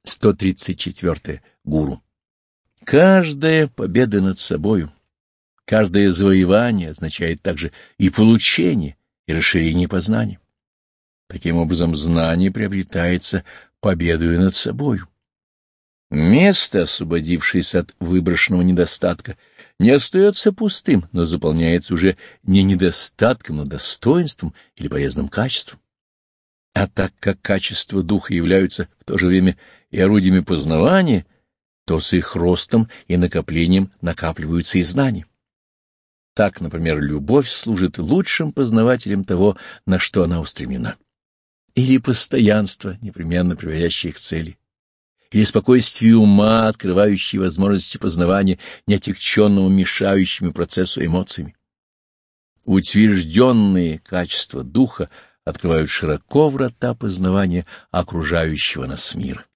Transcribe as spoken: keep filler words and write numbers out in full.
сто тридцать четыре. Гуру. Каждая победа над собою, каждое завоевание означает также и получение, и расширение познания. Таким образом, знание приобретается победою над собою. Место, освободившееся от выброшенного недостатка, не остается пустым, но заполняется уже не недостатком, но достоинством или полезным качеством. А так как качества духа являются в то же время и орудиями познавания, то с их ростом и накоплением накапливаются и знания. Так, например, любовь служит лучшим познавателем того, на что она устремлена. Или постоянство, непременно приводящее к цели. Или спокойствие ума, открывающее возможности познавания, не отягченного мешающими процессу эмоциями. Утвержденные качества духа открывают широко врата познавания окружающего нас мира.